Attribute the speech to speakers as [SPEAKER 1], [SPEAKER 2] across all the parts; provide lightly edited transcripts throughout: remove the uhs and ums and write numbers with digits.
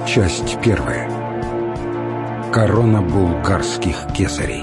[SPEAKER 1] Часть первая. Корона булгарских кесарей.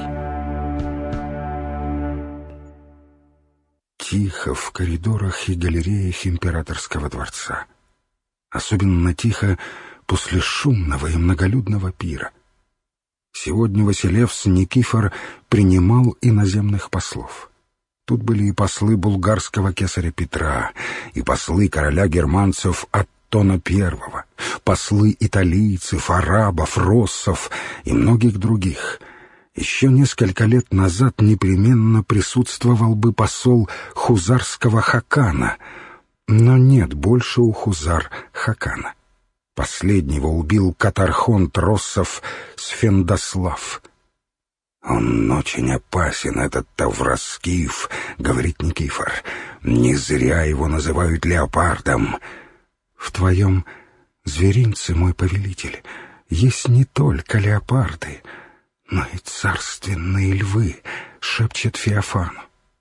[SPEAKER 1] Тихо в коридорах и галереях императорского дворца. Особенно тихо после шумного и многолюдного пира. Сегодня Василевс Никифор принимал иноземных послов. Тут были и послы булгарского кесаря Петра, и послы короля германцев Аттона I, послы италийцев, арабов, россов и многих других. Еще несколько лет назад непременно присутствовал бы посол хузарского Хакана, но нет больше у хузар Хакана. Последнего убил катархонт россов Сфендослав. «Он очень опасен, этот Тавраскиф», — говорит Никифор. «Не зря его называют леопардом». «В твоем зверинце, мой повелитель, есть не только леопарды, но и царственные львы», — шепчет Феофану.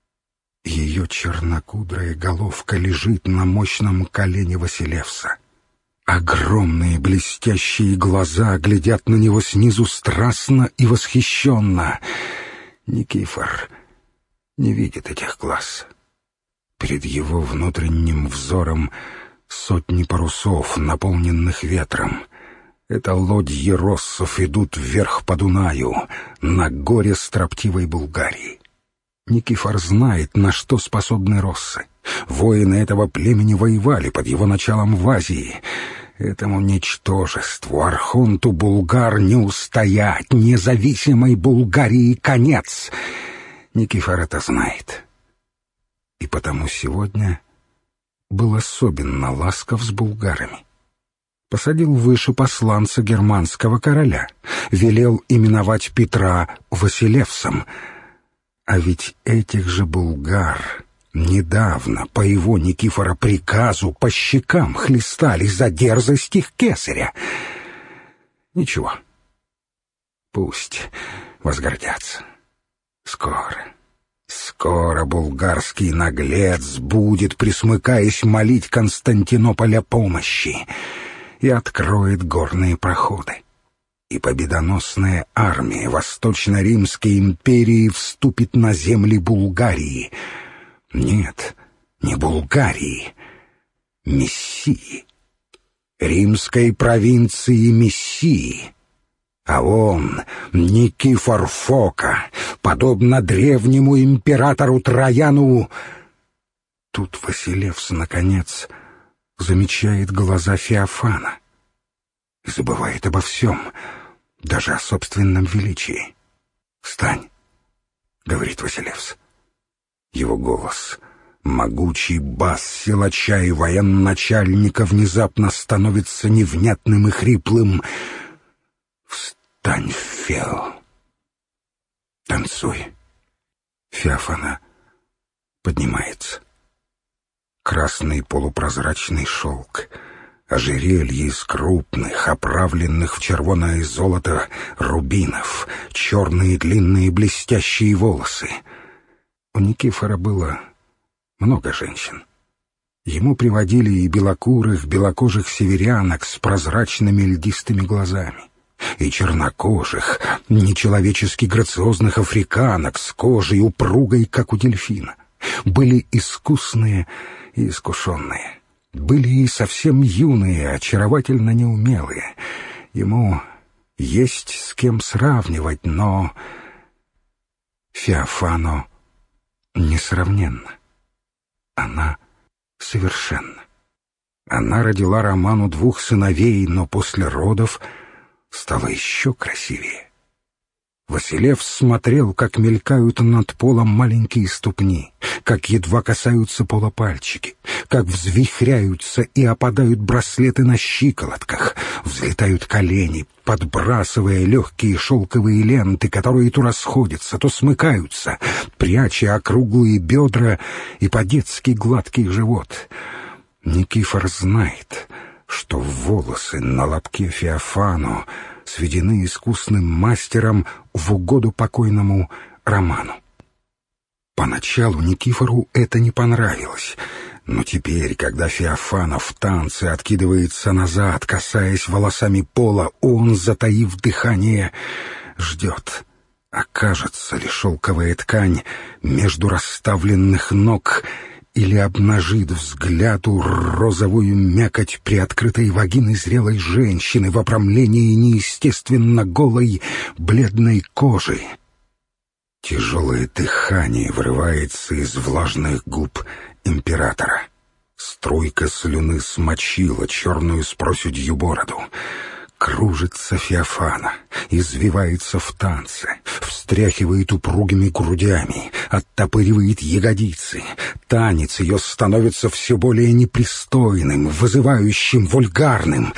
[SPEAKER 1] Ее чернокудрая головка лежит на мощном колене Василевса. Огромные блестящие глаза глядят на него снизу страстно и восхищенно. Никифор не видит этих глаз. Перед его внутренним взором сотни парусов, наполненных ветром. Это лодьи россов идут вверх по Дунаю, на горе строптивой Булгарии. Никифор знает, на что способны россы. Воины этого племени воевали под его началом в Азии. Этому ничтожеству, архонту булгар, не устоять, независимой Булгарии конец. Никифор это знает. И потому сегодня был особенно ласков с булгарами. Посадил выше посланца германского короля, велел именовать Петра Василевсом. А ведь этих же булгар недавно по его Никифора приказу по щекам хлестали за дерзость их кесаря. Ничего, пусть возгордятся. Скоро булгарский наглец будет, присмыкаясь, молить Константинополь о помощи и откроет горные проходы. И победоносная армия Восточно-Римской империи вступит на земли Булгарии. Нет, не Булгарии, Мессии. Римской провинции Мессии. А он, Никифор Фока, подобно древнему императору Трояну... Тут Василевс, наконец, замечает глаза Феофана и забывает обо всем, даже о собственном величии. «Встань», — говорит Василевс. Его голос, могучий бас силача и военачальника, внезапно становится невнятным и хриплым. «Встань, Фео! Танцуй!» Феофана поднимается. Красный полупрозрачный шелк, ожерелье из крупных, оправленных в червоное золото рубинов, черные длинные блестящие волосы. У Никифора было много женщин. Ему приводили и белокурых, белокожих северянок с прозрачными льдистыми глазами, и чернокожих, нечеловечески грациозных африканок с кожей упругой, как у дельфина. Были искусные и искушенные. Были и совсем юные, очаровательно неумелые. Ему есть с кем сравнивать, но Феофано несравненно. Она совершенна. Она родила Роману 2 сыновей, но после родов стала еще красивее. Василевс смотрел, как мелькают над полом маленькие ступни, как едва касаются пола пальчики, как взвихряются и опадают браслеты на щиколотках, взлетают колени, подбрасывая легкие шелковые ленты, которые то расходятся, то смыкаются, пряча округлые бедра и по-детски гладкий живот. Никифор знает, что волосы на лобке Феофану сведены искусным мастером в угоду покойному Роману. Поначалу Никифору это не понравилось, Но теперь, когда Феофана в танце откидывается назад, касаясь волосами пола, он, затаив дыхание, ждет. Окажется ли шелковая ткань между расставленных ног или обнажит взгляду розовую мякоть приоткрытой вагины зрелой женщины в обрамлении неестественно голой бледной кожи. Тяжелое дыхание вырывается из влажных губ императора. Струйка слюны смочила черную с проседью бороду. Кружится Феофана, извивается в танце, встряхивает упругими грудями, оттопыривает ягодицы. Танец ее становится все более непристойным, вызывающим, вульгарным.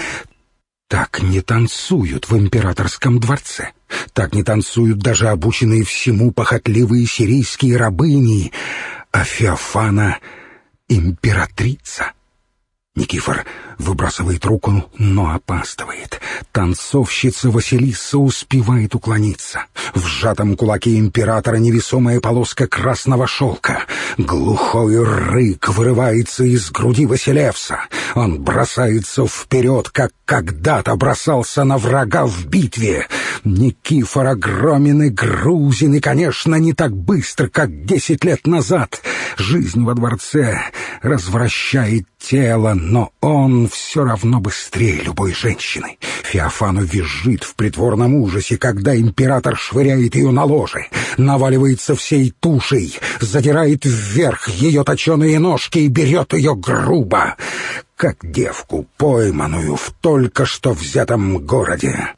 [SPEAKER 1] Так не танцуют в императорском дворце. Так не танцуют даже обученные всему похотливые сирийские рабыни. А Феофана — императрица. Никифор выбрасывает руку, но опаздывает. Танцовщица Василиса успевает уклониться. В сжатом кулаке императора невесомая полоска красного шелка. Глухой рык вырывается из груди Василевса. Он бросается вперед, как когда-то бросался на врага в битве. Никифор огромен и грузин, и, конечно, не так быстро, как 10 лет назад. Жизнь во дворце развращает тело, но он все равно быстрее любой женщины. Феофану визжит в притворном ужасе, когда император швыряет ее на ложе, наваливается всей тушей, задирает вверх ее точеные ножки и берет ее грубо, как девку, пойманную в только что взятом городе.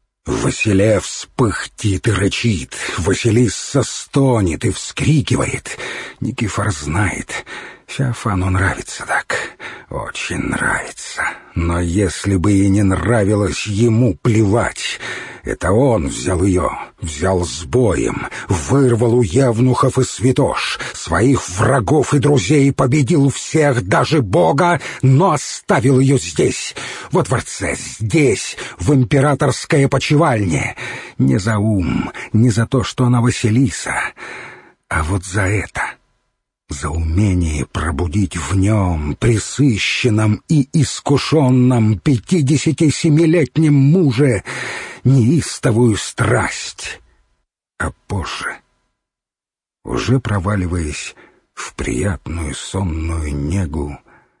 [SPEAKER 1] Василевс пыхтит и рычит, Василиса стонет и вскрикивает. Никифор знает, Феофану нравится так, очень нравится. Но если бы и не нравилось, ему плевать. Это он взял ее, взял с боем, вырвал у евнухов и святош, своих врагов и друзей, победил всех, даже Бога, но оставил ее здесь, во дворце, здесь, в императорской опочивальне. Не за ум, не за то, что она Василиса, а вот за это. За умение пробудить в нем, пресыщенном и искушенном 57-летнем муже, неистовую страсть. А позже, уже проваливаясь в приятную сонную негу,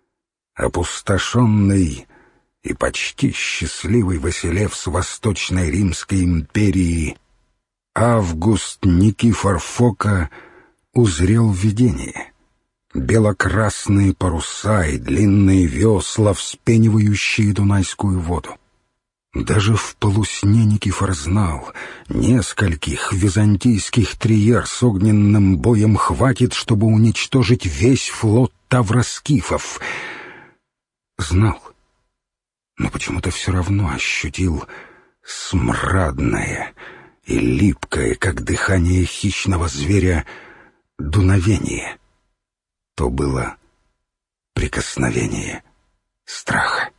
[SPEAKER 1] опустошенный и почти счастливый Василевс Восточной Римской империи, Август Никифор Фока узрел видение. Бело-красные паруса и длинные весла, вспенивающие Дунайскую воду. Даже в полусне Никифор знал, нескольких византийских триер с огненным боем хватит, чтобы уничтожить весь флот тавроскифов. Знал, но почему-то все равно ощутил смрадное и липкое, как дыхание хищного зверя, дуновение. То было прикосновение страха.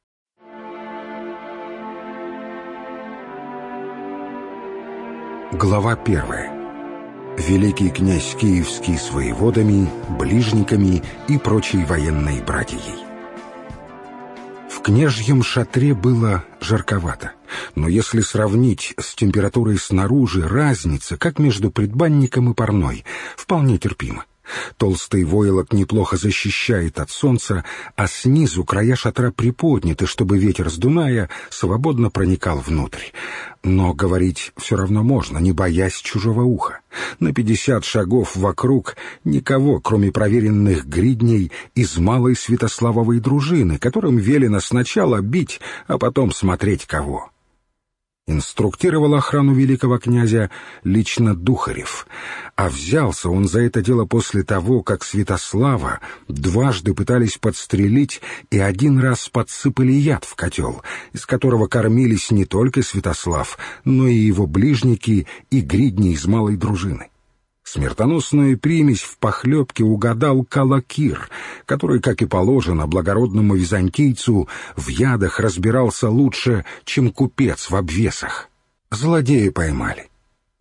[SPEAKER 1] Глава 1. Великий князь Киевский с воеводами, ближниками и прочей военной братьей. В княжьем шатре было жарковато, но если сравнить с температурой снаружи, разница, как между предбанником и парной, вполне терпима. Толстый войлок неплохо защищает от солнца, а снизу края шатра приподняты, чтобы ветер с Дуная свободно проникал внутрь. Но говорить все равно можно, не боясь чужого уха. На 50 шагов вокруг никого, кроме проверенных гридней из малой Святославовой дружины, которым велено сначала бить, а потом смотреть кого. Инструктировал охрану великого князя лично Духарев, а взялся он за это дело после того, как Святослава дважды пытались подстрелить и один раз подсыпали яд в котел, из которого кормились не только Святослав, но и его ближники и гридни из малой дружины. Смертоносную примесь в похлебке угадал Калакир, который, как и положено благородному византийцу, в ядах разбирался лучше, чем купец в обвесах. Злодея поймали.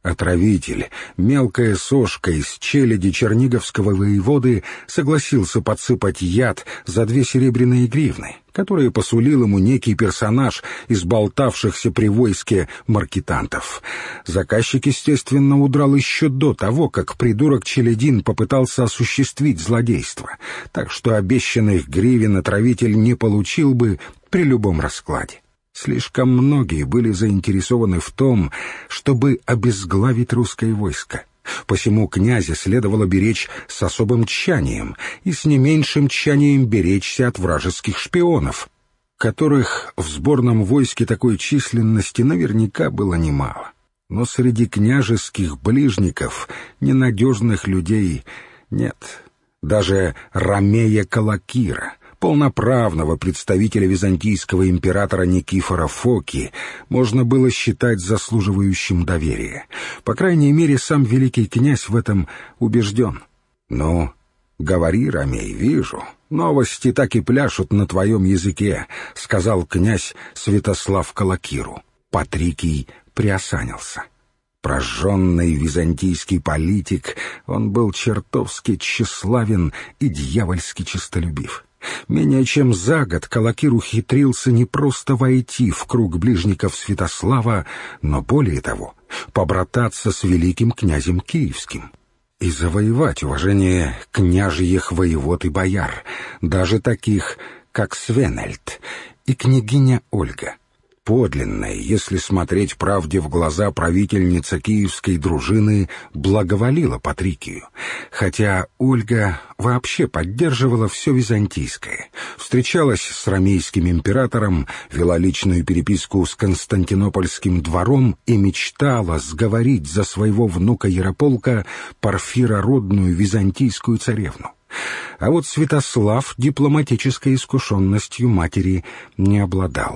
[SPEAKER 1] Отравитель, мелкая сошка из челяди черниговского воеводы, согласился подсыпать яд за 2 серебряные гривны, которые посулил ему некий персонаж из болтавшихся при войске маркетантов. Заказчик, естественно, удрал еще до того, как придурок Челядин попытался осуществить злодейство, так что обещанных гривен отравитель не получил бы при любом раскладе. Слишком многие были заинтересованы в том, чтобы обезглавить русское войско. Посему князя следовало беречь с особым тщанием и с не меньшим тщанием беречься от вражеских шпионов, которых в сборном войске такой численности наверняка было немало. Но среди княжеских ближников ненадежных людей нет. Даже Ромея Калакира, полноправного представителя византийского императора Никифора Фоки, можно было считать заслуживающим доверия. По крайней мере, сам великий князь в этом убежден. «Ну, говори, Ромей, вижу. Новости так и пляшут на твоем языке», — сказал князь Святослав Калакиру. Патрикий приосанился. Прожженный византийский политик, он был чертовски тщеславен и дьявольски честолюбив. Менее чем за год Калакир ухитрился не просто войти в круг ближников Святослава, но, более того, побрататься с великим князем Киевским и завоевать уважение княжьих воевод и бояр, даже таких, как Свенельд и княгиня Ольга. Подлинная, если смотреть правде в глаза, правительница киевской дружины благоволила Патрикию, хотя Ольга вообще поддерживала все византийское, встречалась с ромейским императором, вела личную переписку с константинопольским двором и мечтала сговорить за своего внука Ярополка Порфирородную византийскую царевну. А вот Святослав дипломатической искушенностью матери не обладал.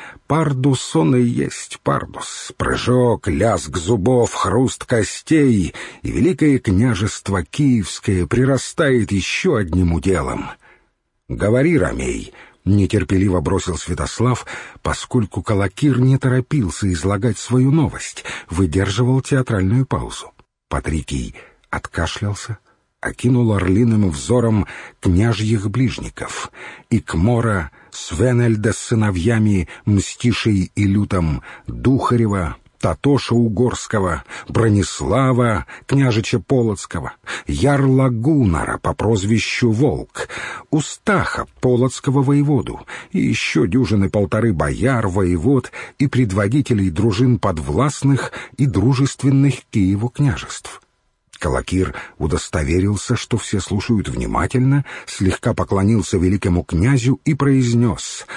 [SPEAKER 1] Пардус он и есть пардус, прыжок, лязг зубов, хруст костей, и великое княжество Киевское прирастает еще одним уделом. «Говори, Ромей», — нетерпеливо бросил Святослав, поскольку Калакир не торопился излагать свою новость, выдерживал театральную паузу. Патрикий откашлялся, окинул орлиным взором княжьих ближников, Икмора, Свенельда с сыновьями Мстишей и Лютом, Духарева, Татоша Угорского, Бронислава, княжича Полоцкого, ярла Гуннара по прозвищу Волк, Устаха, полоцкого воеводу, и еще дюжины 1,5 бояр, воевод и предводителей дружин подвластных и дружественных Киеву княжеств. Калакир удостоверился, что все слушают внимательно, слегка поклонился великому князю и произнес: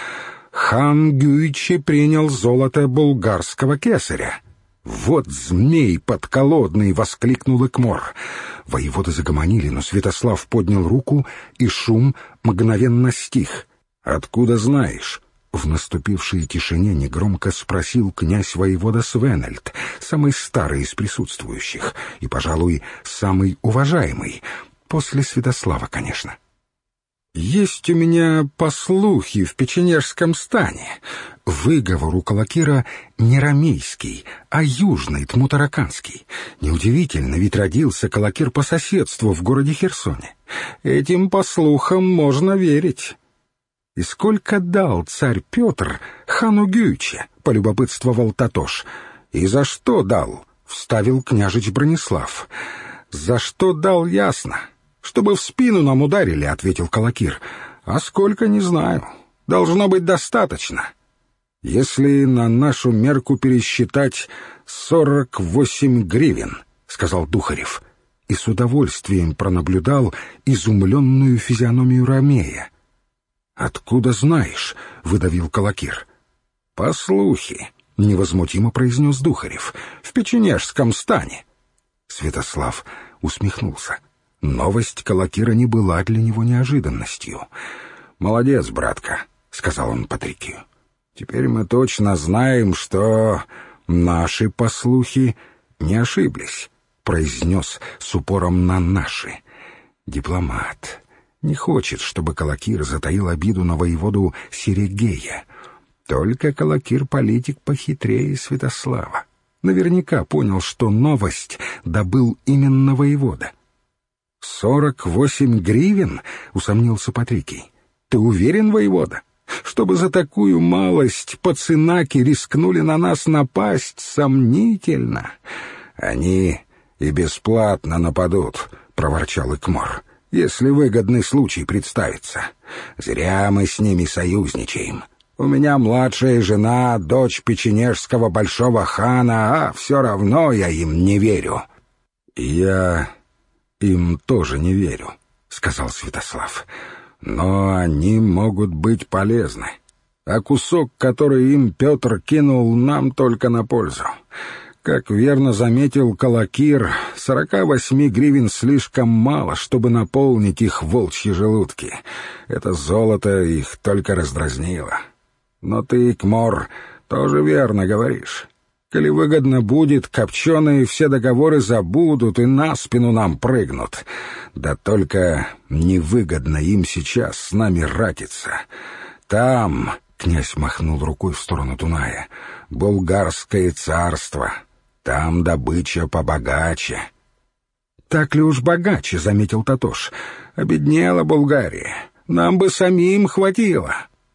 [SPEAKER 1] «Хан Гюйчи принял золото булгарского кесаря». «Вот змей подколодный!» — воскликнул Икмор. Воеводы загомонили, но Святослав поднял руку, и шум мгновенно стих. «Откуда знаешь?» В наступившей тишине негромко спросил князь-воевода Свенельд, самый старый из присутствующих и, пожалуй, самый уважаемый, после Святослава, конечно. «Есть у меня послухи в печенежском стане. Выговор у Калакира не ромейский, а южный, тмутараканский. Неудивительно, ведь родился Калакир по соседству в городе Херсоне. Этим послухам можно верить». «И сколько дал царь Петр хану Гюйче?» — полюбопытствовал Татош. «И за что дал?» — вставил княжич Бронислав. «За что дал, ясно. Чтобы в спину нам ударили», — ответил Калакир. «А сколько, не знаю. Должно быть достаточно. Если на нашу мерку пересчитать 48 гривен», — сказал Духарев, и с удовольствием пронаблюдал изумленную физиономию Ромея. «Откуда знаешь?» — выдавил Калакир. «Послухи», — невозмутимо произнес Духарев, — «в печенежском стане». Святослав усмехнулся. Новость Калакира не была для него неожиданностью. «Молодец, братка», — сказал он Патрикию. «Теперь мы точно знаем, что наши послухи не ошиблись», — произнес с упором на «наши». Дипломат. Не хочет, чтобы Калакир затаил обиду на воеводу Серегея. Только Калакир политик похитрее Святослава. Наверняка понял, что новость добыл именно воевода. 48 гривен? — усомнился Патрикий. — Ты уверен, воевода? Чтобы за такую малость пацанаки рискнули на нас напасть, сомнительно. — Они и бесплатно нападут, — проворчал Икмор, — если выгодный случай представится. Зря мы с ними союзничаем. У меня младшая жена, дочь печенежского большого хана, а все равно я им не верю. — Я им тоже не верю, — сказал Святослав. — Но они могут быть полезны. А кусок, который им Петр кинул, нам только на пользу. Как верно заметил Калакир, 48 гривен слишком мало, чтобы наполнить их волчьи желудки. Это золото их только раздразнило. Но ты, Икмор, тоже верно говоришь. Коли выгодно будет, копченые все договоры забудут и на спину нам прыгнут. Да только невыгодно им сейчас с нами ратиться. Там, — князь махнул рукой в сторону Дуная, — Булгарское царство. Там добыча побогаче. — Так ли уж богаче, — заметил Татош. — Обеднела Булгария. Нам бы самим хватило.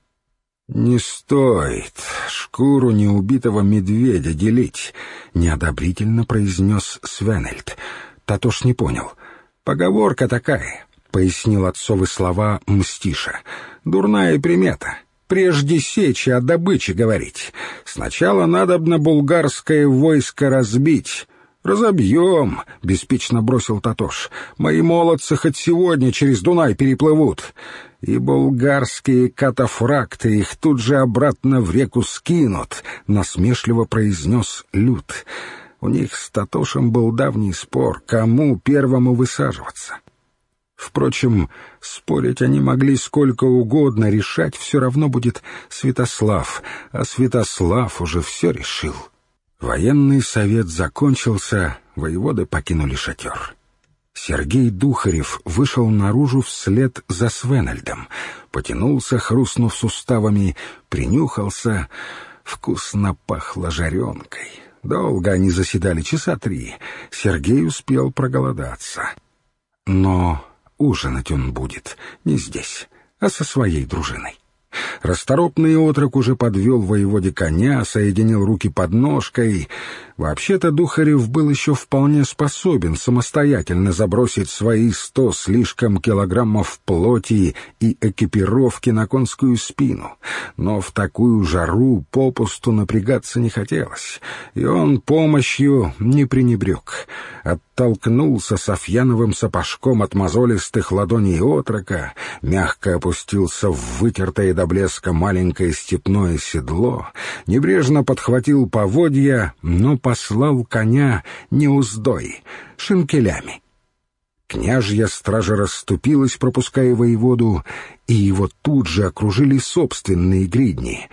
[SPEAKER 1] — Не стоит шкуру неубитого медведя делить, — неодобрительно произнес Свенельд. Татош не понял. — Поговорка такая, — пояснил отцовы слова Мстиша. — Дурная примета. Прежде сечи о добыче говорить. Сначала надобно булгарское войско разбить. «Разобьем», — беспечно бросил Татош. «Мои молодцы хоть сегодня через Дунай переплывут. И булгарские катафракты их тут же обратно в реку скинут», — насмешливо произнес Люд. У них с Татошем был давний спор, кому первому высаживаться. Впрочем, спорить они могли сколько угодно, решать все равно будет Святослав, а Святослав уже все решил. Военный совет закончился, воеводы покинули шатер. Сергей Духарев вышел наружу вслед за Свенельдом, потянулся, хрустнув суставами, принюхался. Вкусно пахло жаренкой. Долго они заседали, часа 3. Сергей успел проголодаться. Но ужинать он будет не здесь, а со своей дружиной. Расторопный отрок уже подвел воеводе коня, соединил руки под ножкой. Вообще-то Духарев был еще вполне способен самостоятельно забросить свои 100 слишком килограммов плоти и экипировки на конскую спину. Но в такую жару попусту напрягаться не хотелось, и он помощью не пренебрег. Оттолкнулся софьяновым сапожком от мозолистых ладоней отрока, мягко опустился в вытертое до блеска маленькое степное седло, небрежно подхватил поводья, но послал коня не уздой, шинкелями. Княжья стража расступилась, пропуская воеводу, и его тут же окружили собственные гридни.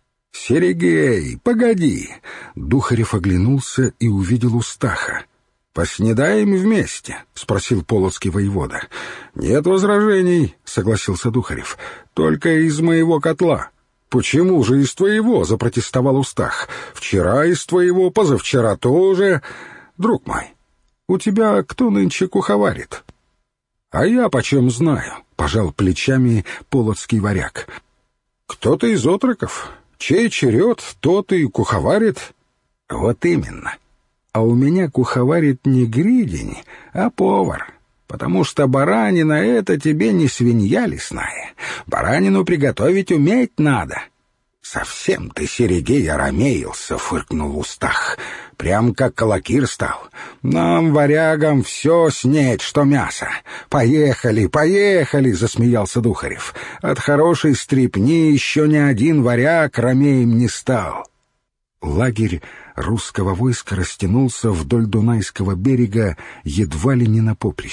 [SPEAKER 1] «Серегей, погоди!» Духарев оглянулся и увидел Устаха. «Поснедаем вместе?» — спросил полоцкий воевода. «Нет возражений», — согласился Духарев. «Только из моего котла». «Почему же из твоего?» — запротестовал Устах. «Вчера из твоего, позавчера тоже. Друг мой, у тебя кто нынче куховарит?» «А я почем знаю?» — пожал плечами полоцкий варяг. «Кто-то из отроков. Чей черед, тот и куховарит». «Вот именно. А у меня куховарит не гридень, а повар. Потому что баранина — это тебе не свинья лесная. Баранину приготовить уметь надо». «Совсем ты, Серегей, оромеился», — фыркнул Устах. «Прям как Калакир стал. Нам, варягам, все снеть, что мясо. Поехали, поехали», — засмеялся Духарев. «От хорошей стрипни еще ни один варяг ромеем не стал». Лагерь русского войска растянулся вдоль Дунайского берега едва ли не на поприще.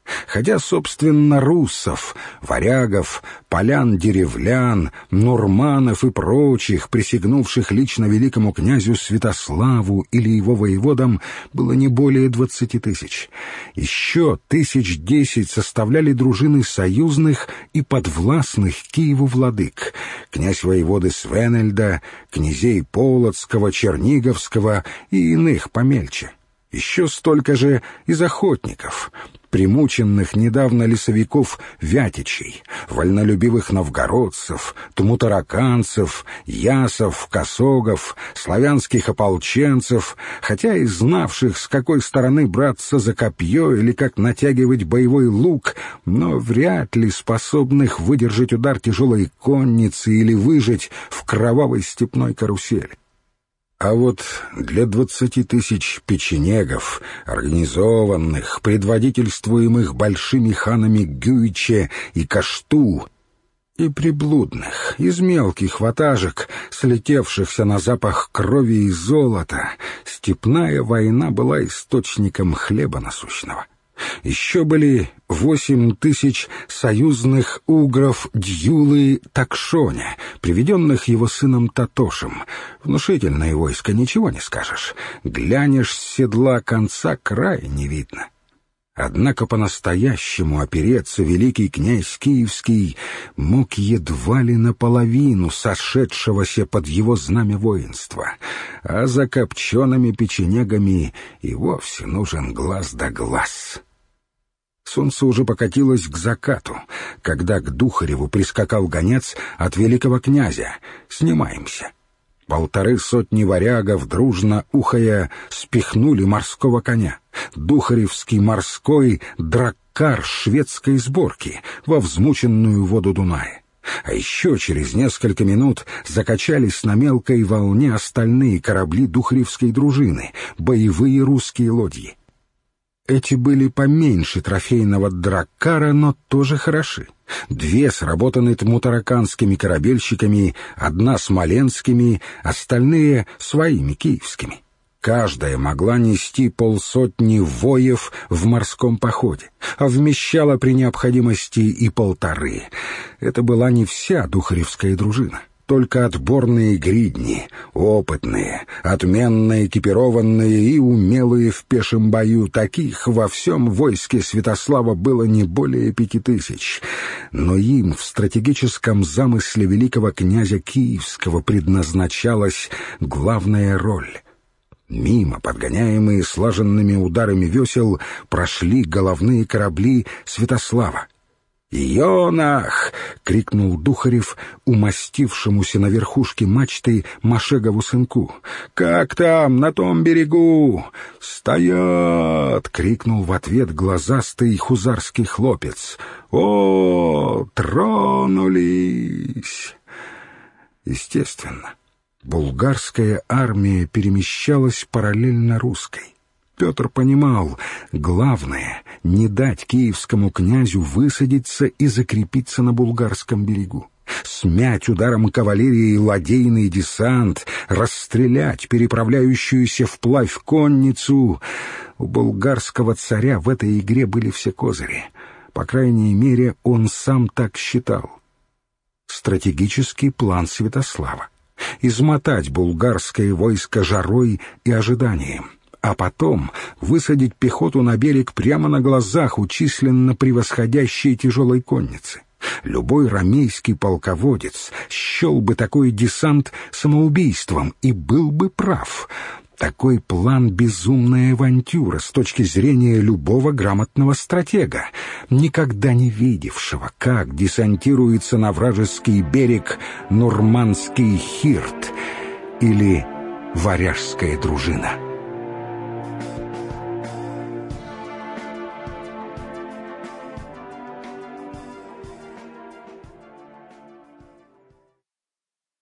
[SPEAKER 1] Хотя, собственно, руссов, варягов, полян-деревлян, нурманов и прочих, присягнувших лично великому князю Святославу или его воеводам, было не более 20 тысяч. Еще 1010 составляли дружины союзных и подвластных Киеву владык, князь-воеводы Свенельда, князей Полоцкого, Черниговского и иных помельче. Еще столько же из охотников, примученных недавно лесовиков Вятичей, вольнолюбивых новгородцев, тмутараканцев, ясов, косогов, славянских ополченцев, хотя и знавших, с какой стороны браться за копье или как натягивать боевой лук, но вряд ли способных выдержать удар тяжелой конницы или выжить в кровавой степной карусели. А вот для 20 тысяч печенегов, организованных, предводительствуемых большими ханами Гюйче и Кашту, и приблудных, из мелких ватажек, слетевшихся на запах крови и золота, степная война была источником хлеба насущного. Еще были 8 тысяч союзных угров Дьюлы Такшоня, приведенных его сыном Татошем. Внушительное войско, ничего не скажешь. Глянешь с седла, конца края не видно. Однако по-настоящему опереться великий князь Киевский мог едва ли наполовину сошедшегося под его знамя воинства, а за копчеными печенегами и вовсе нужен глаз да глаз. Солнце уже покатилось к закату, когда к Духареву прискакал гонец от великого князя. «Снимаемся». 150 варягов, дружно ухая, спихнули морского коня. Духаревский морской драккар шведской сборки во взмученную воду Дуная. А еще через несколько минут закачались на мелкой волне остальные корабли духаревской дружины, боевые русские лодьи. Эти были поменьше трофейного драккара, но тоже хороши. 2 сработаны тмутараканскими корабельщиками, 1 смоленскими, остальные — своими киевскими. Каждая могла нести 50 воев в морском походе, а вмещала при необходимости и 1,5. Это была не вся духаревская дружина. Только отборные гридни, опытные, отменно экипированные и умелые в пешем бою, таких во всем войске Святослава было не более 5000. Но им в стратегическом замысле великого князя Киевского предназначалась главная роль. Мимо, подгоняемые слаженными ударами весел, прошли головные корабли Святослава. «Ионах!» — крикнул Духарев умастившемуся на верхушке мачты Машегову сынку. «Как там, на том берегу?» «Стоят!» — крикнул в ответ глазастый хузарский хлопец. «О, тронулись!» Естественно, булгарская армия перемещалась параллельно русской. Петр понимал, главное — не дать киевскому князю высадиться и закрепиться на булгарском берегу, смять ударом кавалерии ладейный десант, расстрелять переправляющуюся вплавь конницу. У булгарского царя в этой игре были все козыри. По крайней мере, он сам так считал. Стратегический план Святослава — измотать булгарское войско жарой и ожиданием, а потом высадить пехоту на берег прямо на глазах у численно превосходящей тяжелой конницы. Любой ромейский полководец счел бы такой десант самоубийством и был бы прав. Такой план — безумная авантюра с точки зрения любого грамотного стратега, никогда не видевшего, как десантируется на вражеский берег нурманский хирт или варяжская дружина.